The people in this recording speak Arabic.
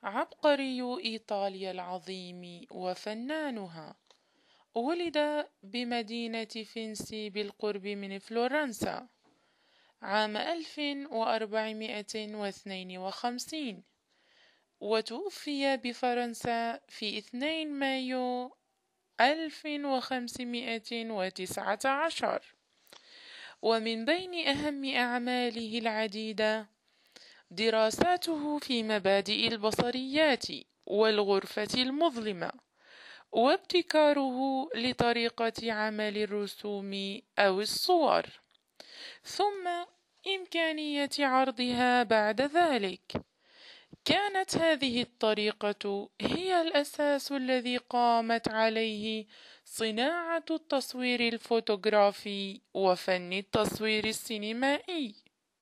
عبقري إيطاليا العظيم وفنانها، ولد بمدينة فينسي بالقرب من فلورنسا عام 1452، وتوفي بفرنسا في 2 مايو 1519. ومن بين أهم أعماله العديدة دراساته في مبادئ البصريات والغرفة المظلمة، وابتكاره لطريقة عمل الرسوم أو الصور، ثم إمكانية عرضها بعد ذلك. كانت هذه الطريقة هي الأساس الذي قامت عليه صناعة التصوير الفوتوغرافي وفن التصوير السينمائي.